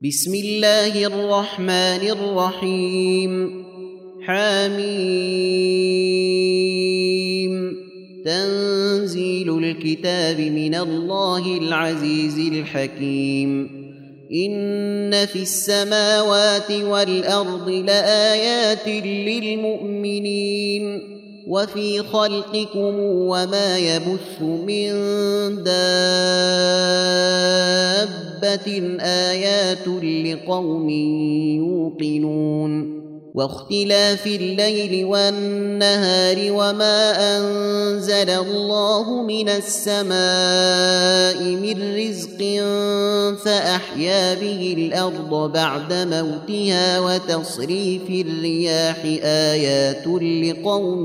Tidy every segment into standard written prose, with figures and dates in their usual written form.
بسم الله الرحمن الرحيم حميم تنزيل الكتاب من الله العزيز الحكيم إن في السماوات والأرض لآيات للمؤمنين وفي خلقكم وما يبث من دابة آيات لقوم يوقنون واختلاف الليل والنهار وما أنزل الله من السماء من رزق فأحيا به الأرض بعد موتها وتصريف الرياح آيات لقوم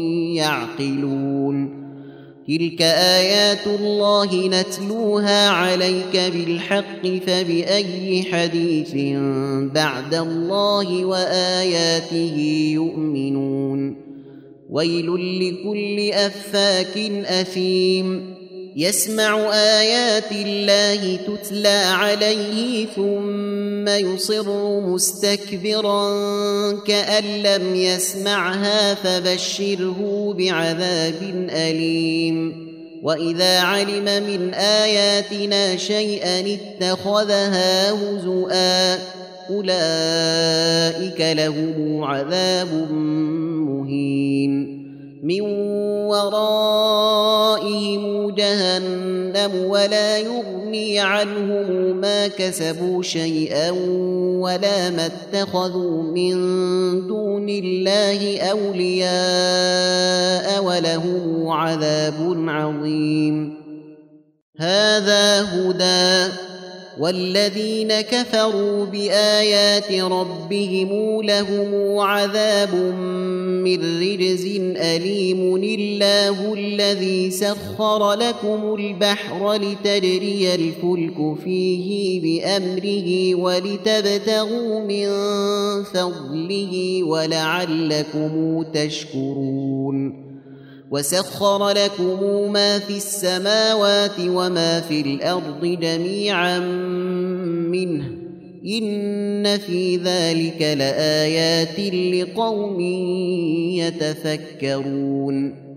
يعقلون تلك آيات الله نتلوها عليك بالحق فبأي حديث بعد الله وآياته يؤمنون ويل لكل أفاك أثيم يسمع آيات الله تتلى عليه ثم يصر مستكبرا كأن لم يسمعها فبشره بعذاب أليم وإذا علم من آياتنا شيئا اتخذها هزؤا أولئك لهم عذاب مهين من ورائهم جهنم ولا يغني عنهم ما كسبوا شيئا ولا ما اتخذوا من دون الله أولياء ولهم عذاب عظيم هذا هدى والذين كفروا بآيات ربهم لهم عذاب من رجز أليم الله الذي سخر لكم البحر لتجري الفلك فيه بأمره ولتبتغوا من فضله ولعلكم تشكرون وسخر لكم ما في السماوات وما في الأرض جميعا منه إن في ذلك لآيات لقوم يتفكرون